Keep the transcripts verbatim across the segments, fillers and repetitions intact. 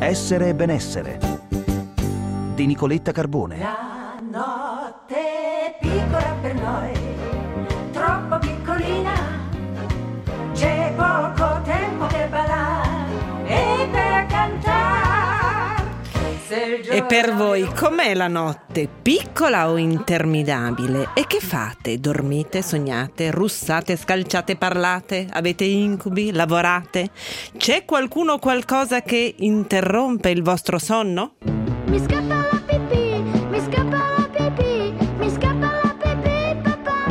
Essere e benessere di Nicoletta Carbone. La notte è piccola per noi, troppo piccolina, c'è poco tempo per ballare e per cantare. E per voi com'è la notte? Piccola o interminabile? E che fate? Dormite, sognate, russate, scalciate, parlate? Avete incubi? Lavorate? C'è qualcuno o qualcosa che interrompe il vostro sonno? Mi scappa la pipì, mi scappa la pipì, mi scappa la pipì, papà.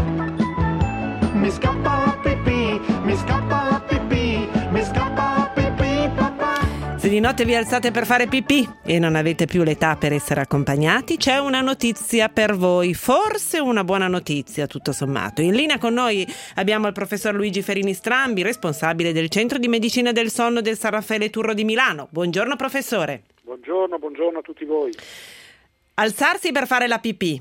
Mi scappa la pipì, mi scappa la pipì, mi scappa la pipì, papà. Se di notte vi alzate per fare pipì e non avete più l'età per essere accompagnati, c'è una notizia per voi, forse una buona notizia tutto sommato. In linea con noi abbiamo il professor Luigi Ferini Strambi, responsabile del Centro di Medicina del Sonno del San Raffaele Turro di Milano. Buongiorno professore. Buongiorno, buongiorno a tutti voi. Alzarsi per fare la pipì.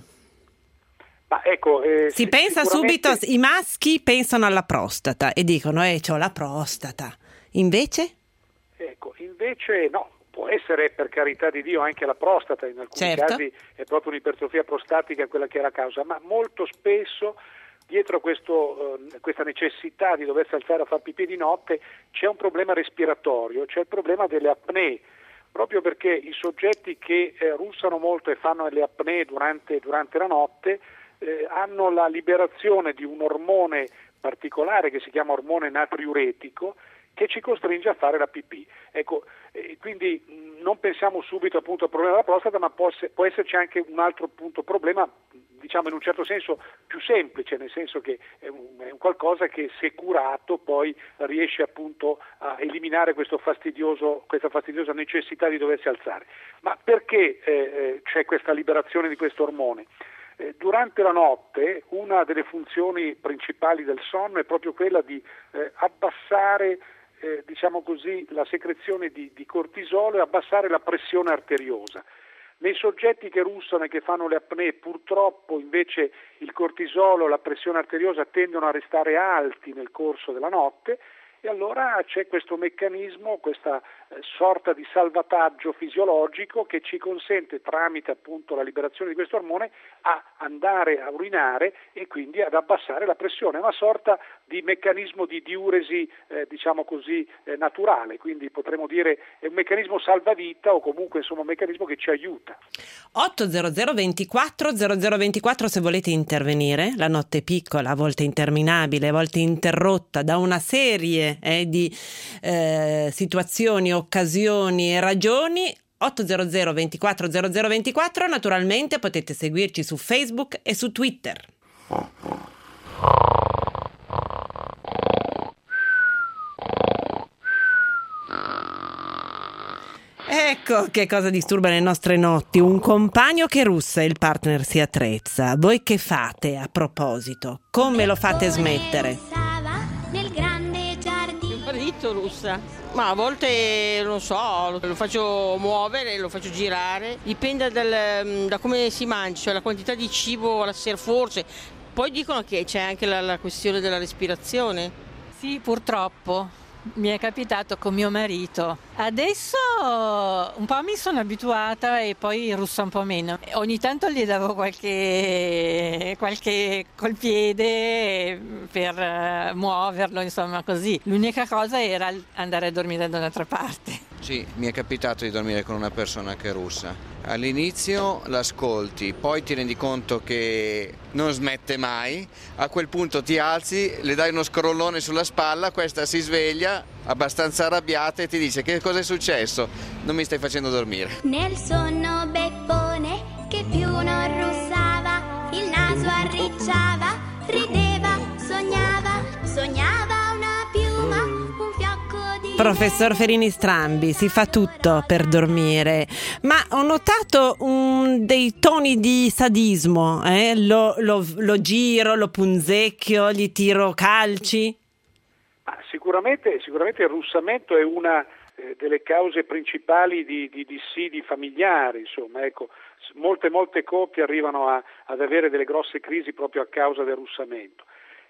Ma ecco, eh, si pensa sicuramente... subito, i maschi pensano alla prostata e dicono eh c'ho la prostata. Invece? Ecco, invece no, può essere per carità di Dio anche la prostata, in alcuni certo. casi è proprio un'ipertrofia prostatica quella che è la causa, ma molto spesso dietro questo, eh, questa necessità di doversi alzare a far pipì di notte c'è un problema respiratorio, c'è il problema delle apnee. Proprio perché i soggetti che eh, russano molto e fanno le apnee durante, durante la notte eh, hanno la liberazione di un ormone particolare che si chiama ormone natriuretico che ci costringe a fare la pipì. Ecco, eh, quindi mh, non pensiamo subito appunto al problema della prostata, ma può, può esserci anche un altro appunto problema, diciamo in un certo senso più semplice, nel senso che è un, è un qualcosa che se curato poi riesce appunto a eliminare questo fastidioso, questa fastidiosa necessità di doversi alzare. Ma perché eh, c'è questa liberazione di questo ormone? Eh, durante la notte una delle funzioni principali del sonno è proprio quella di eh, abbassare eh, diciamo così la secrezione di, di cortisolo e abbassare la pressione arteriosa. Nei soggetti che russano e che fanno le apnee purtroppo invece il cortisolo e la pressione arteriosa tendono a restare alti nel corso della notte e allora c'è questo meccanismo, questa eh, sorta di salvataggio fisiologico che ci consente tramite appunto la liberazione di questo ormone a andare a urinare e quindi ad abbassare la pressione, è una sorta di meccanismo di diuresi eh, diciamo così eh, naturale, quindi potremmo dire è un meccanismo salvavita o comunque insomma un meccanismo che ci aiuta. otto zero zero ventiquattro zero zero ventiquattro se volete intervenire, la notte è piccola, a volte interminabile, a volte interrotta da una serie eh, di eh, situazioni, occasioni e ragioni. otto zero zero ventiquattro zero zero ventiquattro, naturalmente potete seguirci su Facebook e su Twitter. Ecco che cosa disturba le nostre notti, un compagno che russa e il partner si attrezza. Voi che fate a proposito? Come lo fate smettere? Nel grande giardino. Mio marito russa, ma a volte non so, lo faccio muovere, lo faccio girare, dipende dal, da come si mangia, cioè la quantità di cibo alla sera forse. Poi dicono che c'è anche la, la questione della respirazione. Sì, purtroppo. Mi è capitato con mio marito. Adesso un po' mi sono abituata e poi russa un po' meno. Ogni tanto gli davo qualche, qualche col piede per muoverlo, insomma così. L'unica cosa era andare a dormire da un'altra parte. Sì, mi è capitato di dormire con una persona che è russa. All'inizio l'ascolti, poi ti rendi conto che non smette mai, a quel punto ti alzi, le dai uno scrollone sulla spalla, questa si sveglia abbastanza arrabbiata e ti dice: che cosa è successo? Non mi stai facendo dormire. Nel sonno Beppone che più non russava, il naso arricciava, rideva, sognava, sognava una piuma, un fiocco di... Professor Ferini Strambi, si fa tutto per dormire, ma ho notato um, dei toni di sadismo, eh? lo, lo, lo giro, lo punzecchio, gli tiro calci. Ah, sicuramente, sicuramente il russamento è una eh, delle cause principali di, di dissidi familiari, insomma, ecco, molte molte coppie arrivano a, ad avere delle grosse crisi proprio a causa del russamento.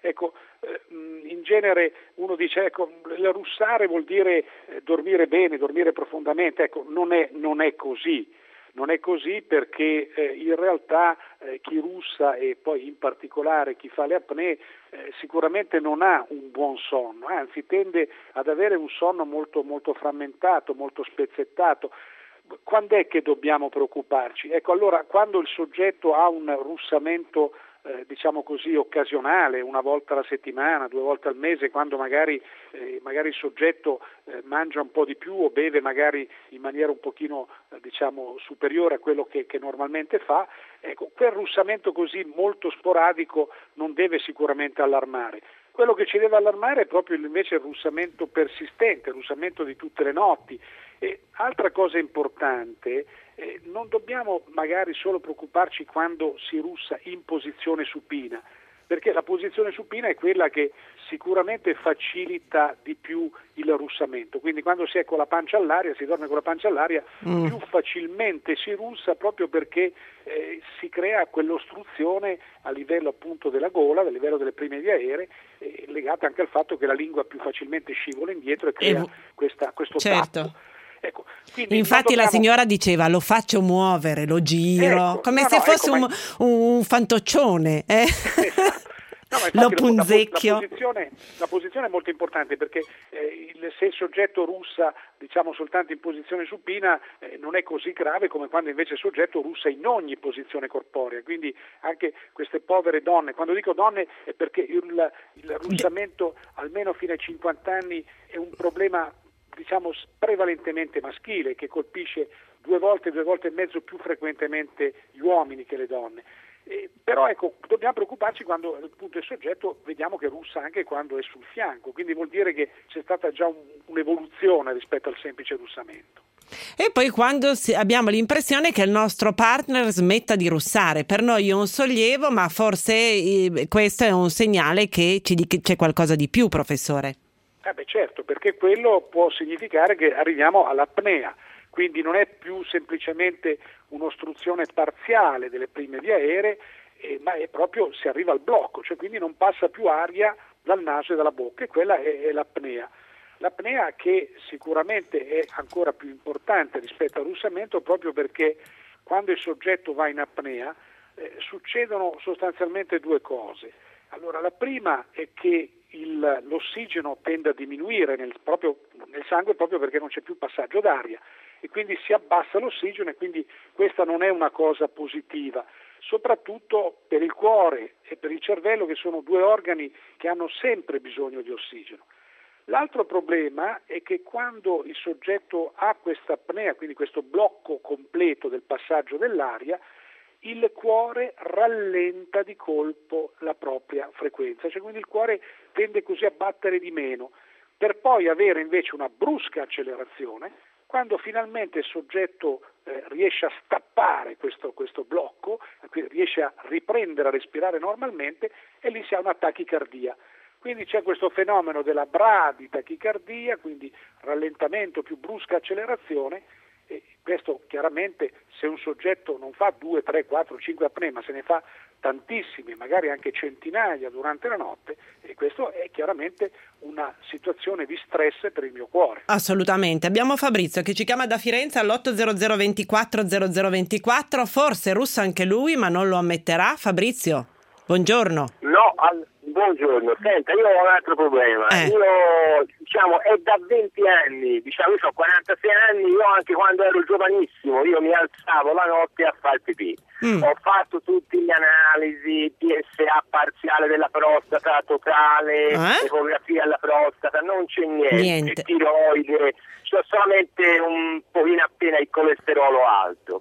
Ecco, eh, in genere uno dice, ecco, il russare vuol dire eh, dormire bene, dormire profondamente. Ecco, non è, non è così. Non è così perché eh, in realtà eh, chi russa e poi in particolare chi fa le apnee eh, sicuramente non ha un buon sonno, anzi tende ad avere un sonno molto, molto frammentato, molto spezzettato. Quando è che dobbiamo preoccuparci? Ecco, allora quando il soggetto ha un russamento Eh, diciamo così occasionale, una volta alla settimana, due volte al mese, quando magari, eh, magari il soggetto eh, mangia un po' di più o beve magari in maniera un pochino eh, diciamo superiore a quello che, che normalmente fa, ecco, quel russamento così molto sporadico non deve sicuramente allarmare. Quello che ci deve allarmare è proprio invece il russamento persistente, il russamento di tutte le notti. E altra cosa importante, eh, non dobbiamo magari solo preoccuparci quando si russa in posizione supina, perché la posizione supina è quella che sicuramente facilita di più il russamento, quindi quando si è con la pancia all'aria, si dorme con la pancia all'aria, mm. più facilmente si russa proprio perché eh, si crea quell'ostruzione a livello appunto della gola, a livello delle prime vie aeree, eh, legata anche al fatto che la lingua più facilmente scivola indietro e crea e... questa, questo certo. tappo. Ecco, infatti dobbiamo... la signora diceva lo faccio muovere, lo giro, ecco, come no, se no, fosse ecco, un, ma... un fantoccione, eh? Esatto. No, lo punzecchio. La, la, posizione, la posizione è molto importante perché eh, il, se il soggetto russa diciamo soltanto in posizione supina eh, non è così grave come quando invece il soggetto russa in ogni posizione corporea, quindi anche queste povere donne, quando dico donne è perché il, il russamento almeno fino ai cinquanta anni è un problema diciamo prevalentemente maschile che colpisce due volte, due volte e mezzo più frequentemente gli uomini che le donne. Eh, però ecco, dobbiamo preoccuparci quando appunto il soggetto vediamo che russa anche quando è sul fianco, quindi vuol dire che c'è stata già un, un'evoluzione rispetto al semplice russamento. E poi quando abbiamo l'impressione che il nostro partner smetta di russare, per noi è un sollievo, ma forse eh, questo è un segnale che ci dice che c'è qualcosa di più, professore. Eh beh certo, perché quello può significare che arriviamo all'apnea, quindi non è più semplicemente un'ostruzione parziale delle prime vie aeree, eh, ma è proprio si arriva al blocco, cioè quindi non passa più aria dal naso e dalla bocca, e quella è, è l'apnea. L'apnea che sicuramente è ancora più importante rispetto al russamento proprio perché quando il soggetto va in apnea eh, succedono sostanzialmente due cose. Allora la prima è che il, l'ossigeno tende a diminuire nel, proprio, nel sangue proprio perché non c'è più passaggio d'aria e quindi si abbassa l'ossigeno e quindi questa non è una cosa positiva, soprattutto per il cuore e per il cervello che sono due organi che hanno sempre bisogno di ossigeno. L'altro problema è che quando il soggetto ha questa apnea, quindi questo blocco completo del passaggio dell'aria, il cuore rallenta di colpo la propria frequenza, cioè quindi il cuore tende così a battere di meno, per poi avere invece una brusca accelerazione quando finalmente il soggetto eh, riesce a stappare questo, questo blocco, riesce a riprendere a respirare normalmente e lì si ha una tachicardia. Quindi c'è questo fenomeno della braditachicardia, quindi rallentamento più brusca accelerazione, e questo chiaramente se un soggetto non fa due, tre, quattro, cinque apnee, ma se ne fa tantissime, magari anche centinaia durante la notte, e questo è chiaramente una situazione di stress per il mio cuore. Assolutamente. Abbiamo Fabrizio che ci chiama da Firenze all'otto zero zero ventiquattro zero zero ventiquattro, forse russa anche lui ma non lo ammetterà. Fabrizio, buongiorno. No, al... buongiorno, senta, io ho un altro problema, eh. io diciamo è da venti anni, diciamo io ho quarantasei anni, io anche quando ero giovanissimo, io mi alzavo la notte a fare il pipì, mm. ho fatto tutte le analisi, P S A parziale della prostata, totale, eh? ecografia alla prostata, non c'è niente, niente. tiroide, c'ho solamente un pochino appena il colesterolo alto,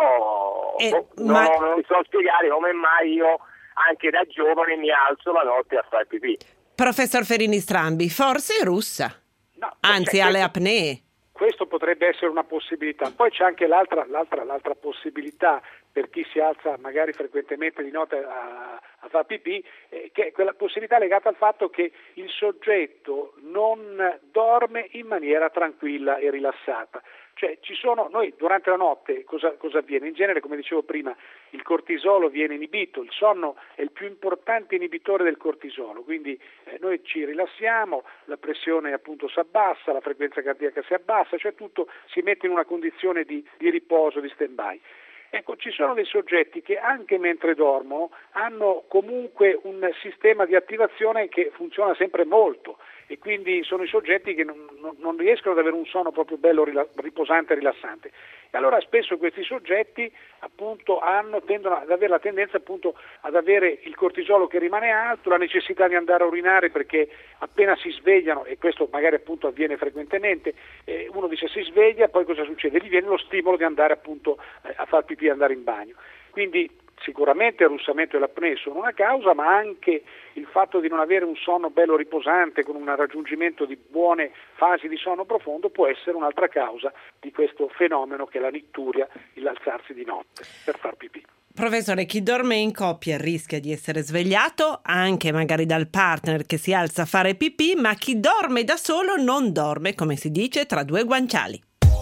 però eh, boh, ma... non, non mi so spiegare come mai io anche da giovane mi alzo la notte a fare pipì. Professor Ferini Strambi, forse è russa, no, anzi cioè, ha le questo, apnee. Questo potrebbe essere una possibilità. Poi c'è anche l'altra, l'altra, l'altra possibilità, per chi si alza magari frequentemente di notte a, a far pipì, eh, che è quella possibilità legata al fatto che il soggetto non dorme in maniera tranquilla e rilassata. Cioè ci sono, noi durante la notte cosa, cosa avviene? In genere, come dicevo prima, il cortisolo viene inibito, il sonno è il più importante inibitore del cortisolo, quindi eh, noi ci rilassiamo, la pressione appunto si abbassa, la frequenza cardiaca si abbassa, cioè tutto si mette in una condizione di, di riposo, di stand-by. Ecco, ci sono dei soggetti che anche mentre dormono hanno comunque un sistema di attivazione che funziona sempre molto e quindi sono i soggetti che non, non, non riescono ad avere un sonno proprio bello, riposante e rilassante. E allora spesso questi soggetti appunto hanno, tendono ad avere la tendenza appunto ad avere il cortisolo che rimane alto, la necessità di andare a urinare perché appena si svegliano, e questo magari appunto avviene frequentemente, eh, uno dice si sveglia, poi cosa succede? Gli viene lo stimolo di andare appunto eh, a far pipì e andare in bagno. Quindi sicuramente il russamento e l'apnea sono una causa, ma anche il fatto di non avere un sonno bello riposante con un raggiungimento di buone fasi di sonno profondo può essere un'altra causa di questo fenomeno che è la nicturia, l'alzarsi di notte per far pipì. Professore, chi dorme in coppia rischia di essere svegliato anche magari dal partner che si alza a fare pipì, ma chi dorme da solo non dorme, come si dice, tra due guanciali.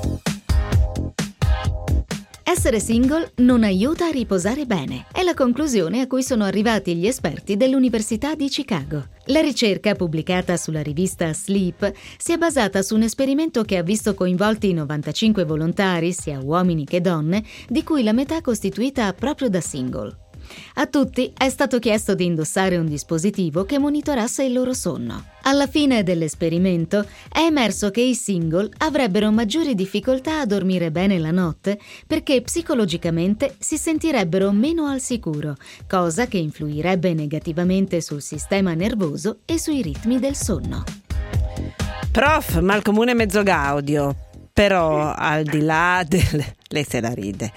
Essere single non aiuta a riposare bene. È la conclusione a cui sono arrivati gli esperti dell'Università di Chicago. La ricerca, pubblicata sulla rivista Sleep, si è basata su un esperimento che ha visto coinvolti novantacinque volontari, sia uomini che donne, di cui la metà costituita proprio da single. A tutti è stato chiesto di indossare un dispositivo che monitorasse il loro sonno. Alla fine dell'esperimento è emerso che i single avrebbero maggiori difficoltà a dormire bene la notte perché psicologicamente si sentirebbero meno al sicuro, cosa che influirebbe negativamente sul sistema nervoso e sui ritmi del sonno. Prof, ma il comune mezzo gaudio. Però al di là del... lei se la ride,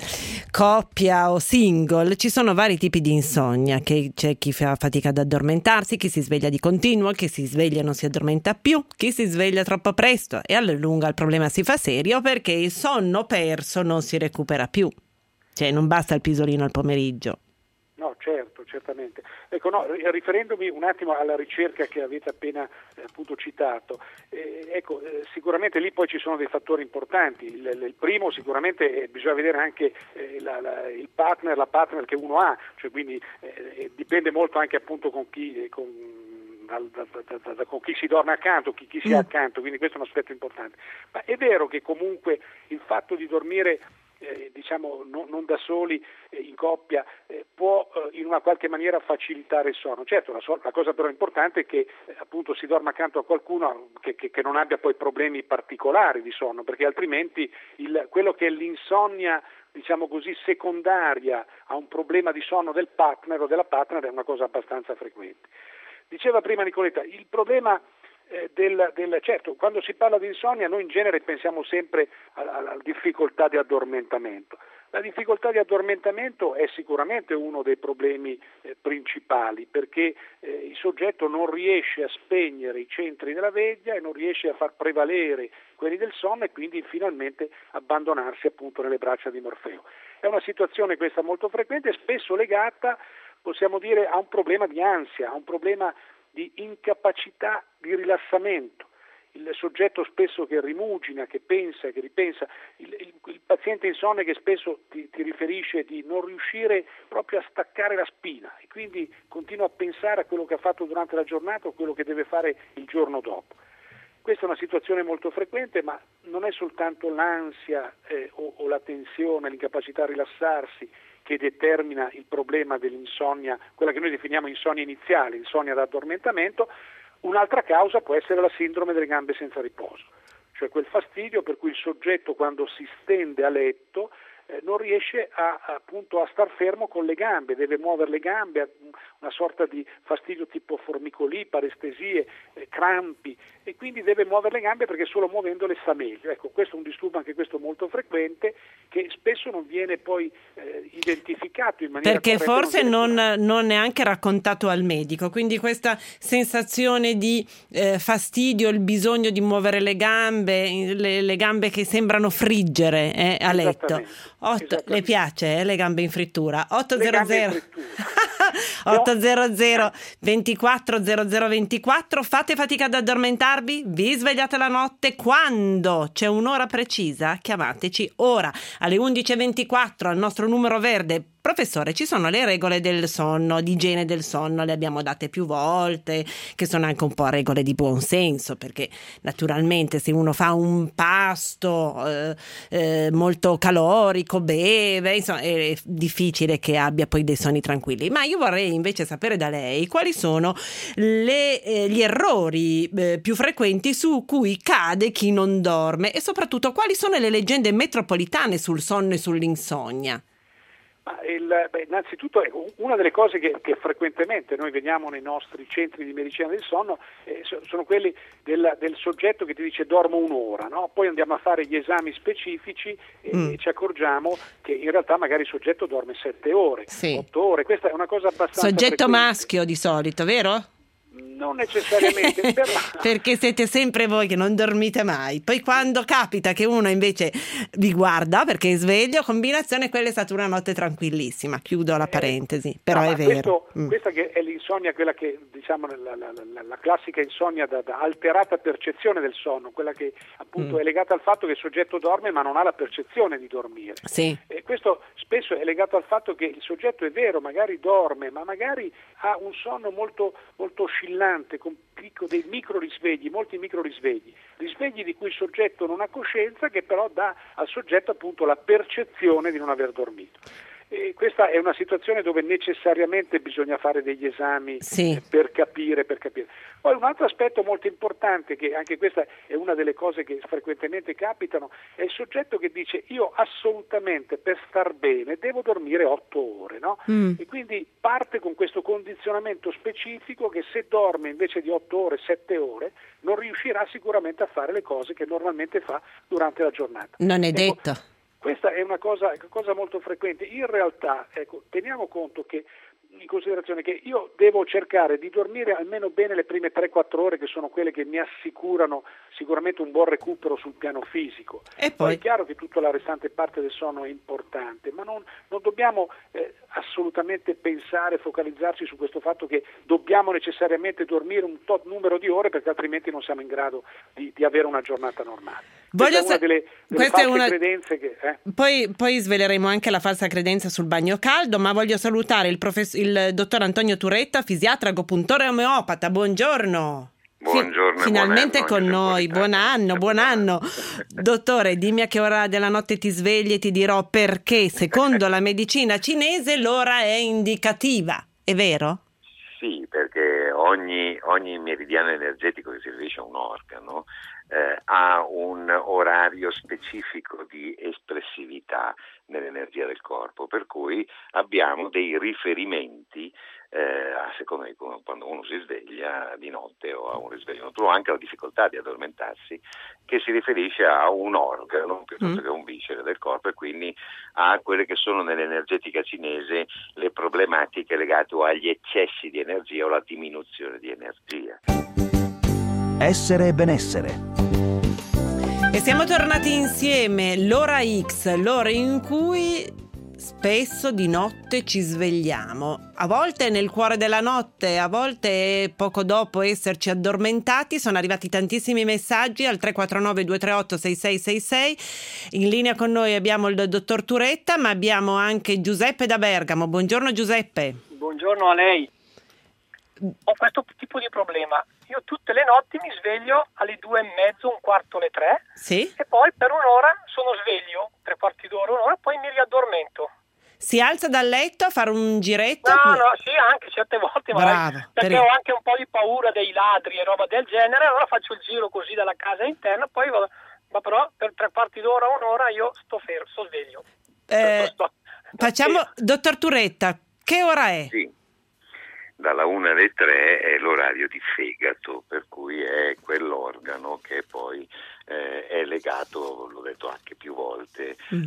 coppia o single, ci sono vari tipi di insonnia, che c'è chi fa fatica ad addormentarsi, chi si sveglia di continuo, chi si sveglia e non si addormenta più, chi si sveglia troppo presto e alla lunga il problema si fa serio perché il sonno perso non si recupera più, cioè non basta il pisolino al pomeriggio. No, certo, certamente. Ecco, no, riferendomi un attimo alla ricerca che avete appena eh, appunto citato, eh, ecco, eh, sicuramente lì poi ci sono dei fattori importanti. Il, il primo sicuramente eh, bisogna vedere anche eh, la, la, il partner, la partner che uno ha, cioè quindi eh, dipende molto anche appunto con chi eh, con, da, da, da, da, con chi si dorme accanto, chi, chi si ha accanto, quindi questo è un aspetto importante. Ma è vero che comunque il fatto di dormire Eh, diciamo non, non da soli eh, in coppia eh, può eh, in una qualche maniera facilitare il sonno. Certo, la, so- la cosa però importante è che eh, appunto si dorma accanto a qualcuno che, che, che non abbia poi problemi particolari di sonno, perché altrimenti il, quello che è l'insonnia diciamo così secondaria a un problema di sonno del partner o della partner è una cosa abbastanza frequente. Diceva prima Nicoletta, il problema Eh, del, del, certo, quando si parla di insonnia noi in genere pensiamo sempre alla, alla difficoltà di addormentamento. La difficoltà di addormentamento è sicuramente uno dei problemi eh, principali perché eh, il soggetto non riesce a spegnere i centri della veglia e non riesce a far prevalere quelli del sonno e quindi finalmente abbandonarsi appunto nelle braccia di Morfeo. È una situazione questa molto frequente e spesso legata, possiamo dire, a un problema di ansia, a un problema di incapacità di rilassamento. Il soggetto spesso che rimugina, che pensa, che ripensa, il, il, il paziente insonne che spesso ti, ti riferisce di non riuscire proprio a staccare la spina e quindi continua a pensare a quello che ha fatto durante la giornata o quello che deve fare il giorno dopo. Questa è una situazione molto frequente, ma non è soltanto l'ansia eh, o, o la tensione, l'incapacità a rilassarsi che determina il problema dell'insonnia, quella che noi definiamo insonnia iniziale, insonnia da addormentamento. Un'altra causa può essere la sindrome delle gambe senza riposo, cioè quel fastidio per cui il soggetto quando si stende a letto eh, non riesce a, appunto a star fermo con le gambe, deve muovere le gambe, una sorta di fastidio tipo formicolì, parestesie, eh, crampi, e quindi deve muovere le gambe perché solo muovendole sta meglio. Ecco, questo è un disturbo anche questo molto frequente, che spesso non viene poi eh, identificato in maniera perché corretta, forse non, non, non è anche raccontato al medico, quindi questa sensazione di eh, fastidio, il bisogno di muovere le gambe, le, le gambe che sembrano friggere eh, a letto. otto, le piace eh, le gambe in frittura? ottocento ottocento ventiquattro zero zero ventiquattro. Fate fatica ad addormentarvi? Vi svegliate la notte? Quando c'è un'ora precisa, chiamateci ora alle undici e ventiquattro al nostro numero verde. Professore, ci sono le regole del sonno, di igiene del sonno, le abbiamo date più volte, che sono anche un po' regole di buon senso, perché naturalmente se uno fa un pasto eh, eh, molto calorico, beve, insomma è difficile che abbia poi dei sonni tranquilli. Ma io vorrei invece sapere da lei quali sono le, eh, gli errori eh, più frequenti su cui cade chi non dorme, e soprattutto quali sono le leggende metropolitane sul sonno e sull'insonnia. Ma il, beh, innanzitutto ecco, una delle cose che, che frequentemente noi vediamo nei nostri centri di medicina del sonno eh, sono quelli del, del soggetto che ti dice dormo un'ora, no? Poi andiamo a fare gli esami specifici e, mm. e ci accorgiamo che in realtà magari il soggetto dorme sette ore, sì. otto ore. Questa è una cosa abbastanza soggetto frequente. Maschio di solito, vero? Non necessariamente, però... perché siete sempre voi che non dormite mai. Poi quando capita che uno invece vi guarda perché è sveglio, combinazione, quella è stata una notte tranquillissima. Chiudo la parentesi, eh, però no, è vero. Questo, mm. Questa che è l'insonnia, quella che diciamo la, la, la, la classica insonnia da, da alterata percezione del sonno, quella che appunto mm. è legata al fatto che il soggetto dorme ma non ha la percezione di dormire. Sì. E questo spesso è legato al fatto che il soggetto è vero, magari dorme, ma magari ha un sonno molto, molto oscillante, con picco, dei micro risvegli, molti micro risvegli, risvegli di cui il soggetto non ha coscienza, che però dà al soggetto appunto la percezione di non aver dormito. E questa è una situazione dove necessariamente bisogna fare degli esami sì. per capire, per capire. Poi un altro aspetto molto importante, che anche questa è una delle cose che frequentemente capitano, è il soggetto che dice io assolutamente per star bene devo dormire otto ore, no? Mm. E quindi parte con questo condizionamento specifico che se dorme invece di otto ore, sette ore, non riuscirà sicuramente a fare le cose che normalmente fa durante la giornata. Non è ecco, detto. Questa è una cosa, cosa molto frequente. In realtà, ecco, teniamo conto che in considerazione che io devo cercare di dormire almeno bene le prime tre quattro ore, che sono quelle che mi assicurano sicuramente un buon recupero sul piano fisico. E poi? Poi è chiaro che tutta la restante parte del sonno è importante, ma non, non dobbiamo eh, assolutamente pensare, focalizzarci su questo fatto che dobbiamo necessariamente dormire un tot numero di ore, perché altrimenti non siamo in grado di, di avere una giornata normale. Questa Voglio è una delle, delle questa false è una... credenze che... Eh? Poi, poi sveleremo anche la falsa credenza sul bagno caldo, ma voglio salutare il, profess- il dottor Antonio Turetta, fisiatra, agopuntore omeopata. Buongiorno. Buongiorno. Finalmente buon con noi, buon anno, buon anno. Dottore, dimmi a che ora della notte ti svegli e ti dirò perché, secondo la medicina cinese, l'ora è indicativa. È vero? Sì, perché ogni, ogni meridiano energetico che si riferisce a un organo eh, ha un orario specifico di espressività nell'energia del corpo, per cui abbiamo dei riferimenti eh, a seconda di quando uno si sveglia di notte o ha un risveglio notturno, anche la difficoltà di addormentarsi, che si riferisce a un organo piuttosto mm. che a un viscere del corpo, e quindi a quelle che sono nell'energetica cinese le problematiche legate o agli eccessi di energia o alla diminuzione di energia. Essere e benessere. E siamo tornati insieme, l'ora X, l'ora in cui spesso di notte ci svegliamo, a volte nel cuore della notte, a volte poco dopo esserci addormentati. Sono arrivati tantissimi messaggi al tre quattro nove due tre otto sei sei sei sei. In linea con noi abbiamo il dottor Turetta, ma abbiamo anche Giuseppe da Bergamo. Buongiorno Giuseppe. Buongiorno a lei. Ho questo tipo di problema. Io tutte le notti mi sveglio alle due e mezzo, un quarto alle tre, sì? E poi per un'ora sono sveglio, tre quarti d'ora, un'ora, poi mi riaddormento. Si alza dal letto a fare un giretto? No, no, sì, anche certe volte, Bravo, perché per... ho anche un po' di paura dei ladri e roba del genere, allora faccio il giro così dalla casa interna, poi vado, ma però per tre quarti d'ora, un'ora io sto fermo, sto sveglio. Eh, sto... Facciamo, sì. Dottor Turetta, che ora è? Sì. dalla una alle tre è l'orario di fegato, per cui è quell'organo che poi eh, è legato, l'ho detto anche più volte, mm.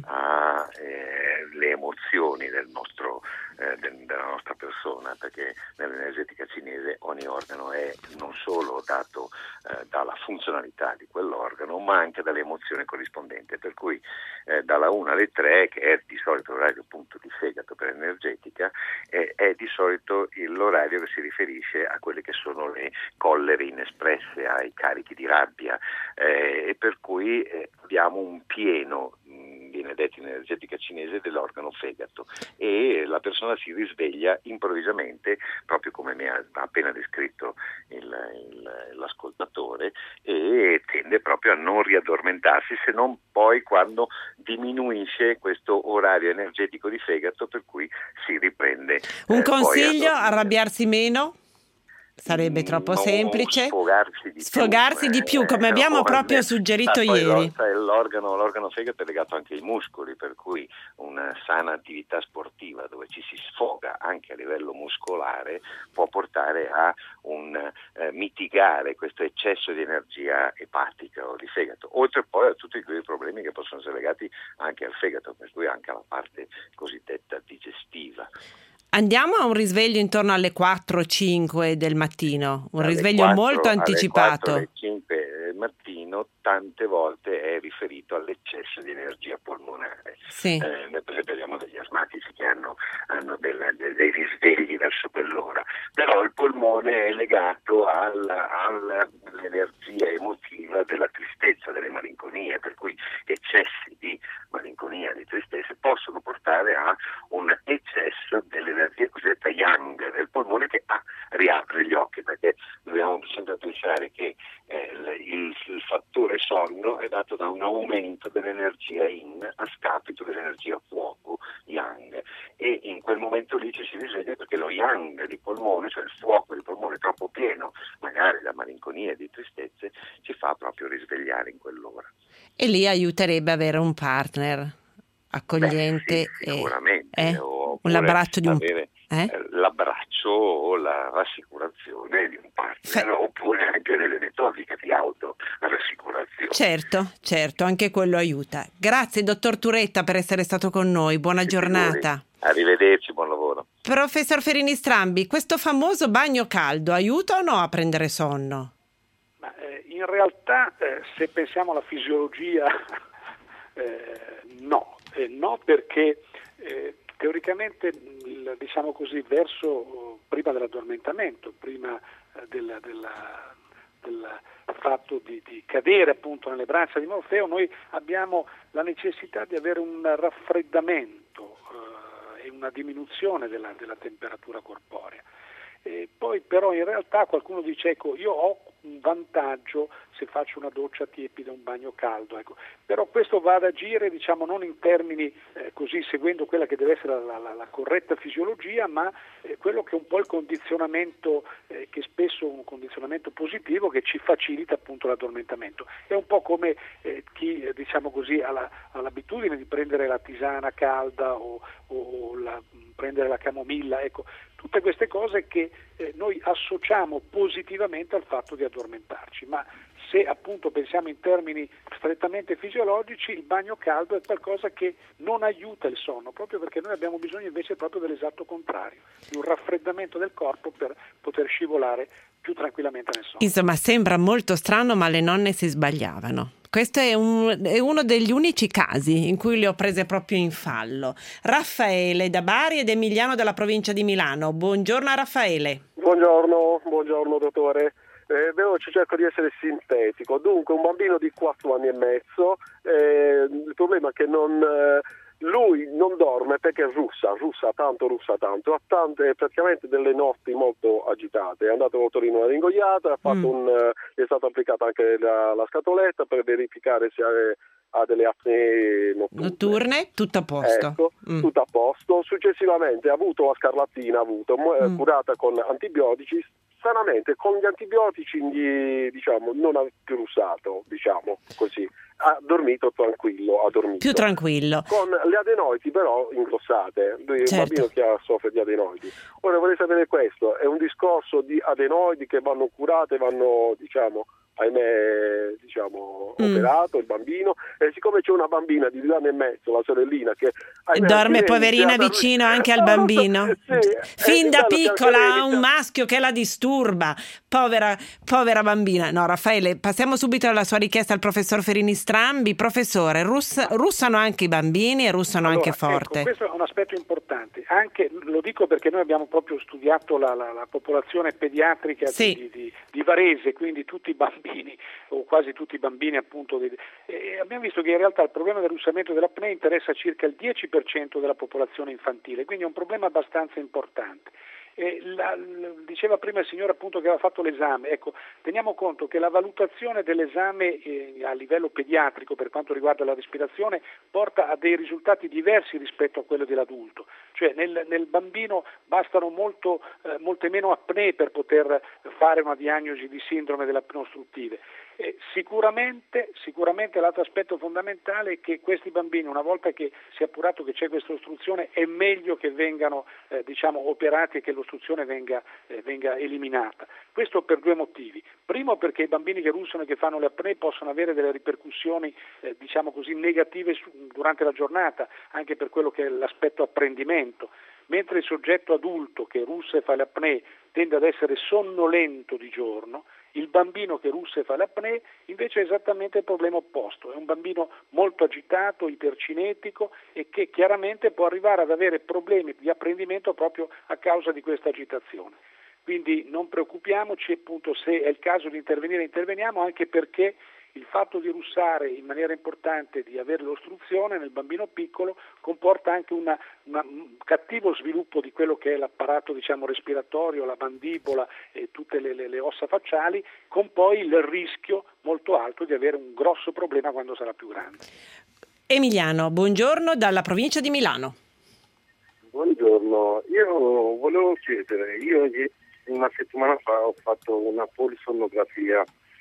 alle eh, emozioni del nostro, eh, del, della nostra persona, perché nell'energetica cinese ogni organo è non solo dato eh, dalla funzionalità di quell'organo, ma anche dalle emozioni corrispondenti, per cui eh, dalla una alle tre, che è di solito l'orario appunto di fegato per energetica, eh, è di solito l'orario che si riferisce a quelle che sono le collere inespresse, ai carichi di rabbia, eh, e per cui eh, abbiamo un pieno, mh, viene detto in energetica cinese, dell'organo fegato, e la persona si risveglia improvvisamente, proprio come mi ha appena descritto il, il, l'ascoltatore, e tende proprio a non riaddormentarsi, se non poi quando diminuisce questo orario energetico di fegato, per cui si riprende. Un eh, consiglio: poi a arrabbiarsi meno? Sarebbe troppo no, semplice. Sfogarsi di sfogarsi più, di più, come eh, abbiamo eh, proprio eh, suggerito poi ieri. L'organo, l'organo fegato è legato anche ai muscoli, per cui una sana attività sportiva dove ci si sfoga anche a livello muscolare può portare a un eh, mitigare questo eccesso di energia epatica o di fegato, oltre poi a tutti quei problemi che possono essere legati anche al fegato, per cui anche alla parte cosiddetta digestiva. Andiamo a un risveglio intorno alle quattro o cinque del mattino, un Alle risveglio quattro, molto anticipato. Alle quattro, alle cinque del mattino tante volte è riferito all'eccesso di energia polmonare. Sì. Eh, per esempio abbiamo degli asmatici che hanno, hanno delle, dei risvegli verso quell'ora, però il polmone è legato alla, all'energia emotiva della tristezza, delle malinconie, per cui eccessi di malinconia, di tristezza possono portare a un eccesso dell'energia cosiddetta yang del polmone, che ah, riapre gli occhi, perché dobbiamo sempre pensare che eh, il, il fattore sonno è dato da un aumento dell'energia yin a scapito dell'energia fuoco yang, e in quel momento lì ci si risveglia perché lo yang di polmone, cioè il fuoco di polmone troppo pieno, magari da malinconia e di tristezze, ci fa proprio risvegliare in quell'ora. E lì aiuterebbe avere un partner accogliente. Beh, sì, sicuramente, e, eh? o un abbraccio di un avere eh? l'abbraccio o la rassicurazione di un partner, Fe... oppure anche delle metodiche di autorassicurazione. Certo, certo, anche quello aiuta. Grazie dottor Turetta per essere stato con noi, buona sì, giornata. Arrivederci, buon lavoro. Professor Ferini Strambi, questo famoso bagno caldo aiuta o no a prendere sonno? Ma, eh, in realtà eh, se pensiamo alla fisiologia eh, no, eh, no perché eh, teoricamente, diciamo così, verso prima dell'addormentamento, prima eh, del, della, del fatto di, di cadere appunto nelle braccia di Morfeo, noi abbiamo la necessità di avere un raffreddamento eh, e una diminuzione della, della temperatura corporea. E poi però in realtà qualcuno dice, ecco, io ho un vantaggio se faccio una doccia tiepida, un bagno caldo, ecco. Però questo va ad agire, diciamo, non in termini eh, così seguendo quella che deve essere la, la, la corretta fisiologia, ma eh, quello che è un po' il condizionamento, eh, che spesso è un condizionamento positivo che ci facilita appunto l'addormentamento. È un po' come eh, chi eh, diciamo così ha, la, ha l'abitudine di prendere la tisana calda o, o la, prendere la camomilla, ecco. Tutte queste cose che eh, noi associamo positivamente al fatto di addormentarci, ma se appunto pensiamo in termini strettamente fisiologici, il bagno caldo è qualcosa che non aiuta il sonno, proprio perché noi abbiamo bisogno invece proprio dell'esatto contrario, di un raffreddamento del corpo per poter scivolare più tranquillamente nel sonno. Insomma, sembra molto strano, ma le nonne si sbagliavano. Questo è, un, è uno degli unici casi in cui le ho prese proprio in fallo. Raffaele da Bari ed Emiliano dalla provincia di Milano. Buongiorno a Raffaele. Buongiorno, buongiorno dottore. Eh, veloce, cerco di essere sintetico. Dunque, un bambino di quattro anni e mezzo, eh, il problema è che non... Eh, lui non dorme perché russa, russa tanto, russa tanto, ha tante, praticamente delle notti molto agitate. È andato al Torino una ringoiata, ha fatto mm. un, uh, è stata applicata anche la, la scatoletta per verificare se ha, ha delle apnee notturne. Notturne, tutto a posto. Ecco, mm. tutto a posto. Successivamente ha avuto la scarlattina, ha avuto, mm. curata con antibiotici. Stranamente con gli antibiotici gli, diciamo, non ha più russato, diciamo così. ha dormito tranquillo, ha dormito. Più tranquillo. Con le adenoidi però ingrossate, il certo. bambino che ha, soffre di adenoidi. Ora vorrei sapere questo, è un discorso di adenoidi che vanno curate, vanno diciamo, ahimè, diciamo, mm. operato il bambino, e siccome c'è una bambina di due anni e mezzo, la sorellina, che ahimè, dorme sì, poverina sì, vicino anche al bambino, sì, fin da piccola ha un ma maschio che la disturba, povera, povera bambina. No, Raffaele, passiamo subito alla sua richiesta al professor Ferini Strambi. Professore, russ- russano anche i bambini e russano allora, anche forte. Ecco, questo è un aspetto importante, anche lo dico perché noi abbiamo proprio studiato la, la, la popolazione pediatrica sì. di, di, di Varese, quindi tutti i bambini o quasi tutti i bambini appunto di, e abbiamo visto che in realtà il problema del russamento dell'apnea interessa circa il dieci per cento della popolazione infantile, quindi è un problema abbastanza importante. E la, la, diceva prima il signore appunto che aveva fatto l'esame, ecco, teniamo conto che la valutazione dell'esame eh, a livello pediatrico per quanto riguarda la respirazione porta a dei risultati diversi rispetto a quello dell'adulto, cioè nel, nel bambino bastano molto, eh, molte meno apnee per poter fare una diagnosi di sindrome delle apnee ostruttive. Eh, sicuramente, sicuramente l'altro aspetto fondamentale è che questi bambini, una volta che si è appurato che c'è questa ostruzione, è meglio che vengano eh, diciamo operati e che l'ostruzione venga, eh, venga eliminata. Questo per due motivi. Primo, perché i bambini che russano e che fanno le apnee possono avere delle ripercussioni eh, diciamo così negative su, durante la giornata, anche per quello che è l'aspetto apprendimento. Mentre il soggetto adulto che russa e fa le apnee tende ad essere sonnolento di giorno, il bambino che russa e fa le apnee invece è esattamente il problema opposto, è un bambino molto agitato, ipercinetico e che chiaramente può arrivare ad avere problemi di apprendimento proprio a causa di questa agitazione. Quindi non preoccupiamoci, appunto, se è il caso di intervenire, interveniamo, anche perché il fatto di russare in maniera importante, di avere l'ostruzione nel bambino piccolo, comporta anche una, una, un cattivo sviluppo di quello che è l'apparato diciamo respiratorio, la mandibola e tutte le, le, le ossa facciali, con poi il rischio molto alto di avere un grosso problema quando sarà più grande. Emiliano, buongiorno dalla provincia di Milano. Buongiorno, io volevo chiedere, io una settimana fa ho fatto una polisonografia.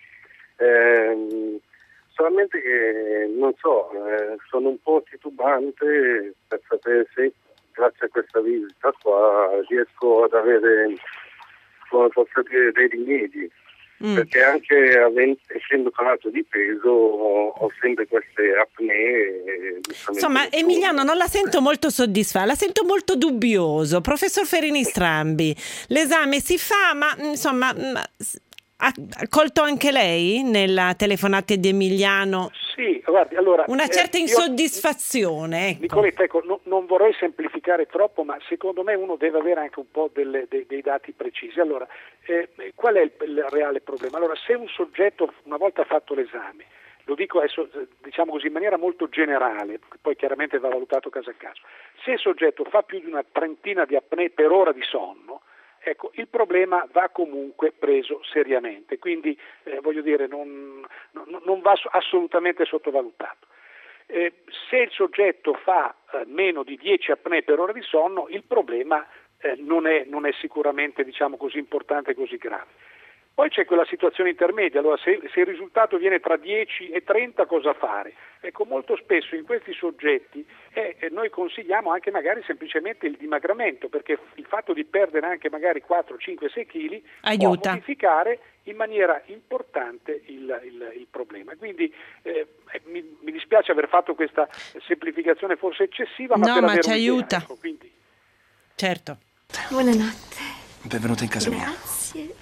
Eh, solamente che non so, eh, sono un po' titubante per sapere se grazie a questa visita qua riesco ad avere, come posso dire, dei rimedi, mm. perché anche avendo, essendo calato di peso ho, ho sempre queste apnee. Insomma, Emiliano, non la sento molto soddisfatta, la sento molto dubbioso. Professor Ferini Strambi, l'esame si fa, ma insomma... Ha colto anche lei nella telefonata di Emiliano? Sì, guardi, allora... Una certa eh, insoddisfazione, ecco. Nicoletta, ecco, no, non vorrei semplificare troppo, ma secondo me uno deve avere anche un po' delle, dei, dei dati precisi. Allora, eh, qual è il, il reale problema? Allora, se un soggetto, una volta fatto l'esame, lo dico adesso, diciamo così, in maniera molto generale, poi chiaramente va valutato caso a caso, se il soggetto fa più di una trentina di apnee per ora di sonno, ecco, il problema va comunque preso seriamente, quindi eh, voglio dire non, non, non va assolutamente sottovalutato. Eh, se il soggetto fa eh, meno di dieci apnee per ora di sonno, il problema eh, non, è, non è sicuramente diciamo così importante e così grave. Poi c'è quella situazione intermedia, allora se, se il risultato viene tra dieci e trenta cosa fare? Ecco, molto spesso in questi soggetti eh, noi consigliamo anche magari semplicemente il dimagramento, perché il fatto di perdere anche magari quattro, cinque, sei chili aiuta può modificare in maniera importante il, il, il problema. Quindi eh, mi, mi dispiace aver fatto questa semplificazione forse eccessiva, ma no, per ma avere ci un'idea, aiuta. ecco, quindi... Certo. Buonanotte. Benvenuta in casa mia. Grazie.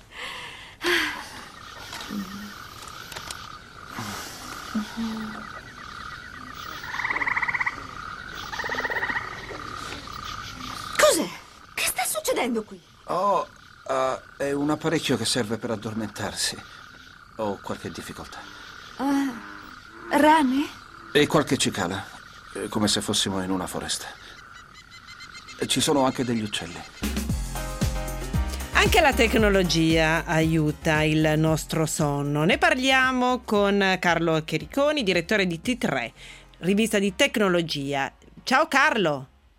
Cos'è? Che sta succedendo qui? Oh, uh, è un apparecchio che serve per addormentarsi. Ho qualche difficoltà. Uh, rane? E qualche cicala, come se fossimo in una foresta. E ci sono anche degli uccelli. Anche la tecnologia aiuta il nostro sonno. Ne parliamo con Carlo Chericoni, direttore di T tre, rivista di tecnologia. Ciao Carlo.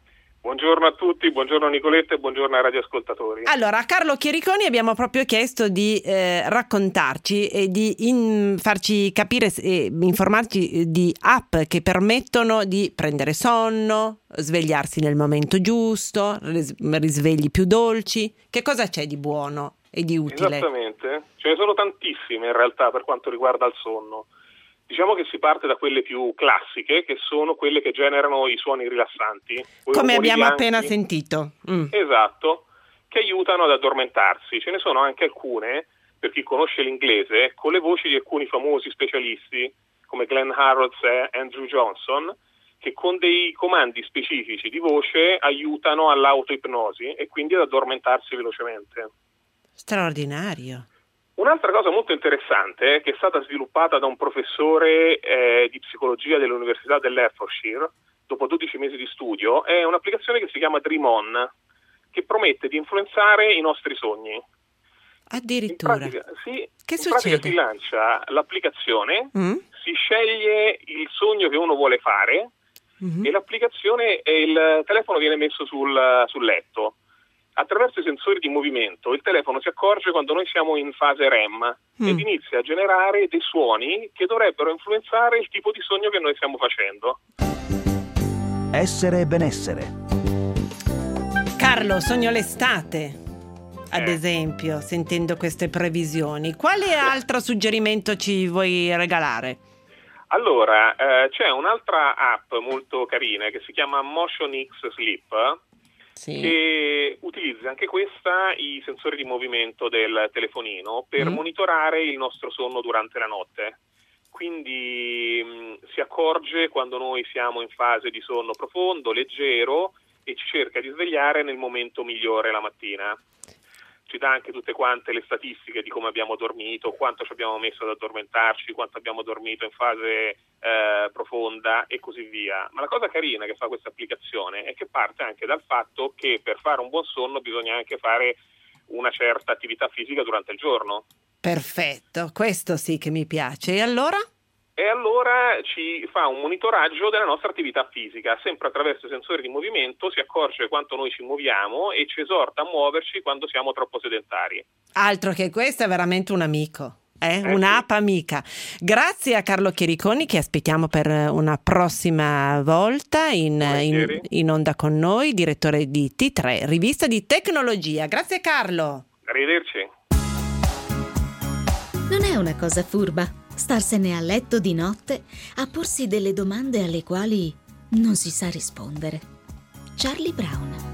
Buongiorno a tutti, buongiorno Nicoletta e buongiorno ai radioascoltatori. Allora, a Carlo Chiericoni abbiamo proprio chiesto di eh, raccontarci e di in, farci capire e informarci di app che permettono di prendere sonno, svegliarsi nel momento giusto, ris- risvegli più dolci. Che cosa c'è di buono e di utile? Esattamente, ce ne sono tantissime in realtà per quanto riguarda il sonno. Diciamo che si parte da quelle più classiche, che sono quelle che generano i suoni rilassanti. Come abbiamo bianchi, appena sentito. Mm. Esatto, che aiutano ad addormentarsi. Ce ne sono anche alcune, per chi conosce l'inglese, con le voci di alcuni famosi specialisti, come Glenn Harrods e Andrew Johnson, che con dei comandi specifici di voce aiutano all'autoipnosi e quindi ad addormentarsi velocemente. Straordinario. Un'altra cosa molto interessante, che è stata sviluppata da un professore eh, di psicologia dell'Università dell'Hertfordshire, dopo dodici mesi di studio, è un'applicazione che si chiama Dream On, che promette di influenzare i nostri sogni. Addirittura. In pratica, sì, che in succede? pratica si lancia l'applicazione, Mm? si sceglie il sogno che uno vuole fare Mm-hmm. e l'applicazione e il telefono viene messo sul, sul letto. Attraverso i sensori di movimento il telefono si accorge quando noi siamo in fase R E M Mm. ed inizia a generare dei suoni che dovrebbero influenzare il tipo di sogno che noi stiamo facendo. Essere e benessere. Carlo, sogno l'estate, ad Eh. esempio, sentendo queste previsioni. Quale altro suggerimento ci vuoi regalare? Allora, eh, c'è un'altra app molto carina che si chiama Motion X Sleep, Sì. che utilizza anche questa i sensori di movimento del telefonino per Mm. monitorare il nostro sonno durante la notte. Quindi mh, si accorge quando noi siamo in fase di sonno profondo, leggero, e ci cerca di svegliare nel momento migliore la mattina. Ci dà anche tutte quante le statistiche di come abbiamo dormito, quanto ci abbiamo messo ad addormentarci, quanto abbiamo dormito in fase eh, profonda e così via. Ma la cosa carina che fa questa applicazione è che parte anche dal fatto che per fare un buon sonno bisogna anche fare una certa attività fisica durante il giorno. Perfetto, questo sì che mi piace. E allora? E allora ci fa un monitoraggio della nostra attività fisica, sempre attraverso i sensori di movimento si accorge quanto noi ci muoviamo e ci esorta a muoverci quando siamo troppo sedentari. Altro che questo, è veramente un amico. Eh? Eh, Un'app amica. Grazie a Carlo Chiericoni, che aspettiamo per una prossima volta in, in, Volentieri. in onda con noi, direttore di T tre, rivista di tecnologia. Grazie Carlo. Arrivederci. Non è una cosa furba starsene a letto di notte a porsi delle domande alle quali non si sa rispondere. Charlie Brown.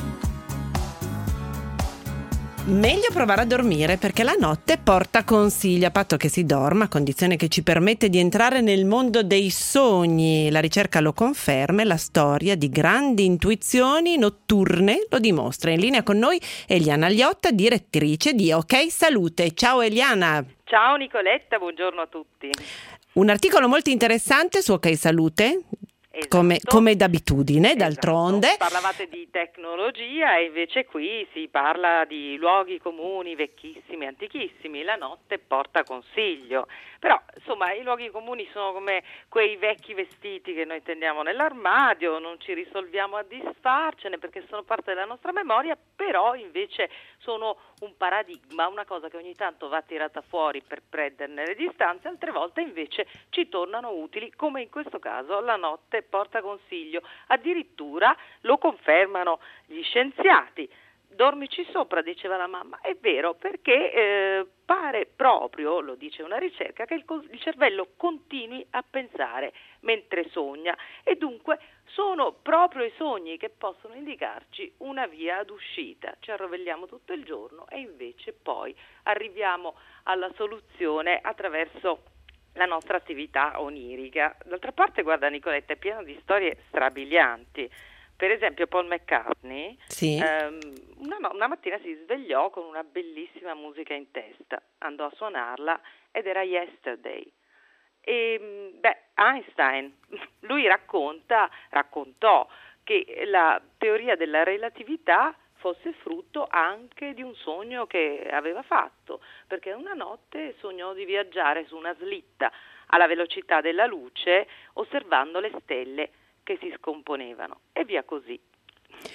Meglio provare a dormire, perché la notte porta consigli, a patto che si dorma, a condizione che ci permette di entrare nel mondo dei sogni. La ricerca lo conferma e la storia di grandi intuizioni notturne lo dimostra. In linea con noi Eliana Liotta, direttrice di Ok Salute. Ciao Eliana. Ciao Nicoletta, buongiorno a tutti. Un articolo molto interessante su Ok Salute. Esatto. Come, come d'abitudine, Esatto. d'altronde. Parlavate di tecnologia e invece qui si parla di luoghi comuni vecchissimi, antichissimi. La notte porta consiglio. Però, insomma, i luoghi comuni sono come quei vecchi vestiti che noi tendiamo nell'armadio, non ci risolviamo a disfarcene perché sono parte della nostra memoria, però invece sono un paradigma, una cosa che ogni tanto va tirata fuori per prenderne le distanze, altre volte invece ci tornano utili, come in questo caso la notte porta consiglio. Addirittura lo confermano gli scienziati. Dormici sopra, diceva la mamma. È vero, perché eh, pare proprio, lo dice una ricerca, che il, il cervello continui a pensare mentre sogna e dunque sono proprio i sogni che possono indicarci una via d'uscita. Ci arrovelliamo tutto il giorno e invece poi arriviamo alla soluzione attraverso la nostra attività onirica. D'altra parte, guarda Nicoletta, è pieno di storie strabilianti. Per esempio Paul McCartney Sì. ehm, una, una mattina si svegliò con una bellissima musica in testa, andò a suonarla ed era Yesterday. E beh, Einstein, lui racconta, raccontò che la teoria della relatività fosse frutto anche di un sogno che aveva fatto, perché una notte sognò di viaggiare su una slitta alla velocità della luce osservando le stelle che si scomponevano e via così.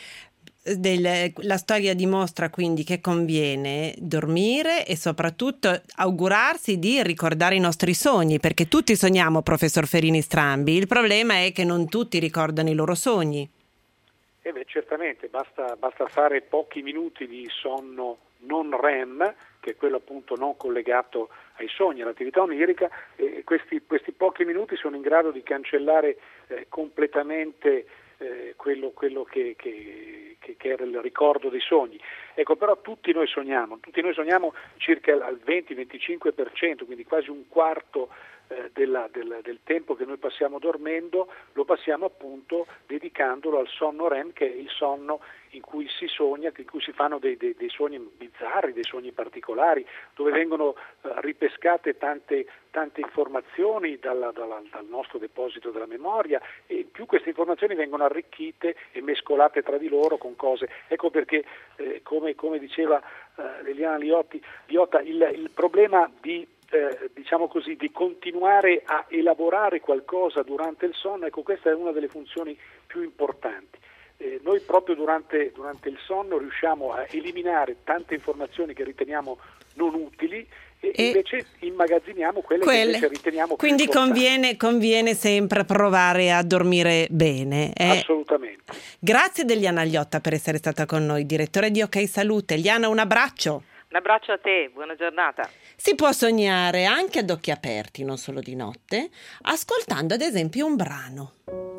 del, la storia dimostra quindi che conviene dormire e soprattutto augurarsi di ricordare i nostri sogni, perché tutti sogniamo, professor Ferini Strambi. Il problema è che non tutti ricordano i loro sogni. Eh beh, certamente, basta, basta fare pochi minuti di sonno non R E M, che è quello appunto non collegato ai sogni, all'attività onirica, e questi, questi pochi minuti sono in grado di cancellare eh, completamente eh, quello, quello che, che, che, che era il ricordo dei sogni. Ecco, però tutti noi sogniamo, tutti noi sogniamo circa al venti venticinque per cento, quindi quasi un quarto eh, della, del, del tempo che noi passiamo dormendo lo passiamo appunto dedicandolo al sonno R E M, che è il sonno in cui si sogna, in cui si fanno dei, dei, dei sogni bizzarri, dei sogni particolari, dove vengono eh, ripescate tante, tante informazioni dalla, dalla, dal nostro deposito della memoria, e in più queste informazioni vengono arricchite e mescolate tra di loro con cose. Ecco perché, eh, come, come diceva eh, Liliana Liotti, Liotta, il, il problema di Eh, diciamo così, di continuare a elaborare qualcosa durante il sonno, ecco, questa è una delle funzioni più importanti. Eh, noi proprio durante, durante il sonno riusciamo a eliminare tante informazioni che riteniamo non utili e, e invece immagazziniamo quelle, quelle che invece riteniamo più quindi importanti. conviene, conviene sempre provare a dormire bene. Eh? Assolutamente. Grazie Eliana Liotta per essere stata con noi, direttore di Ok Salute. Eliana, un abbraccio. Un abbraccio a te, buona giornata. Si può sognare anche ad occhi aperti, non solo di notte, ascoltando ad esempio un brano.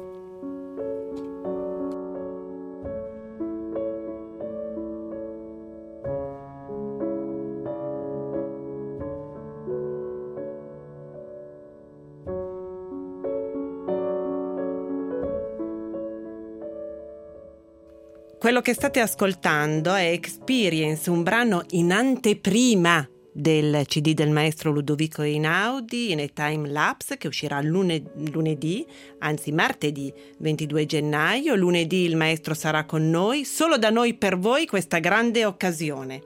Quello che state ascoltando è Experience, un brano in anteprima del C D del maestro Ludovico Einaudi in a time lapse, che uscirà lunedì, lunedì, anzi martedì ventidue gennaio. Lunedì il maestro sarà con noi, solo da noi per voi questa grande occasione.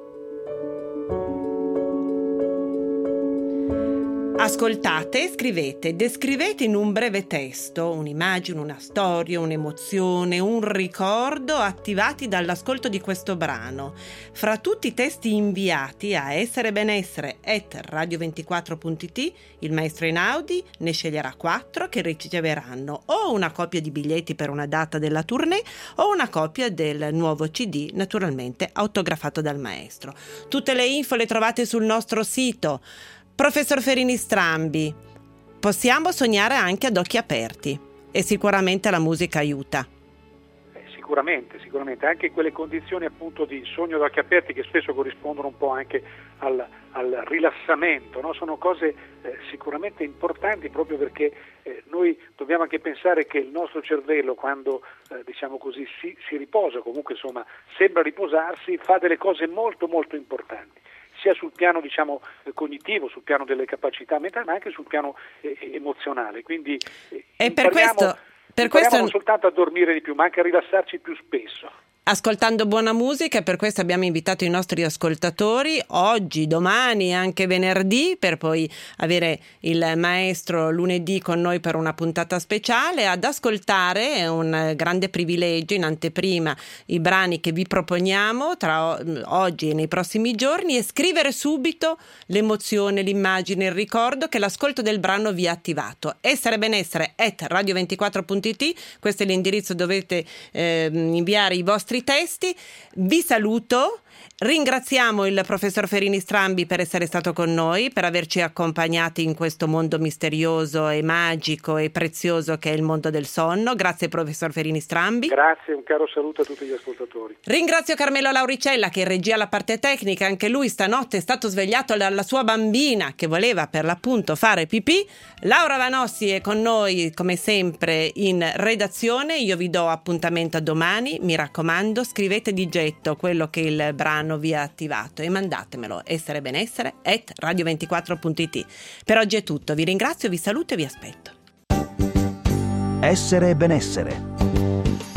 Ascoltate, scrivete, descrivete in un breve testo un'immagine, una storia, un'emozione, un ricordo attivati dall'ascolto di questo brano. Fra tutti i testi inviati a esserebenessere chiocciola radio ventiquattro punto it, il maestro Einaudi ne sceglierà quattro che riceveranno o una copia di biglietti per una data della tournée o una copia del nuovo C D, naturalmente autografato dal maestro. Tutte le info le trovate sul nostro sito. Professor Ferini Strambi, possiamo sognare anche ad occhi aperti e sicuramente la musica aiuta. Eh, sicuramente, sicuramente, anche quelle condizioni appunto di sogno ad occhi aperti che spesso corrispondono un po' anche al, al rilassamento, no? Sono cose eh, sicuramente importanti, proprio perché eh, noi dobbiamo anche pensare che il nostro cervello, quando eh, diciamo così si, si riposa, comunque insomma sembra riposarsi, fa delle cose molto molto importanti, sia sul piano diciamo cognitivo, sul piano delle capacità mentali, ma anche sul piano eh, emozionale. Quindi eh, e per questo, per questo non soltanto a dormire di più, ma anche a rilassarci più spesso. Ascoltando buona musica, e per questo abbiamo invitato i nostri ascoltatori oggi, domani e anche venerdì, per poi avere il maestro lunedì con noi per una puntata speciale, ad ascoltare. È un grande privilegio in anteprima i brani che vi proponiamo tra oggi e nei prossimi giorni, e scrivere subito l'emozione, l'immagine, il ricordo che l'ascolto del brano vi ha attivato. esserebenessere chiocciola radio ventiquattro punto it, questo è l'indirizzo, dovete eh, inviare i vostri testi. Vi saluto, ringraziamo il professor Ferini Strambi per essere stato con noi, per averci accompagnati in questo mondo misterioso e magico e prezioso che è il mondo del sonno. Grazie professor Ferini Strambi. Grazie, un caro saluto a tutti gli ascoltatori. Ringrazio Carmelo Lauricella che regia la parte tecnica, anche lui stanotte è stato svegliato dalla sua bambina che voleva per l'appunto fare pipì. Laura Vanossi è con noi come sempre in redazione. Io vi do appuntamento a domani, mi raccomando scrivete di getto quello che il brano vi ha attivato e mandatemelo esserebenessere chiocciola radio ventiquattro punto it. Per oggi è tutto, vi ringrazio, vi saluto e vi aspetto. Essere benessere.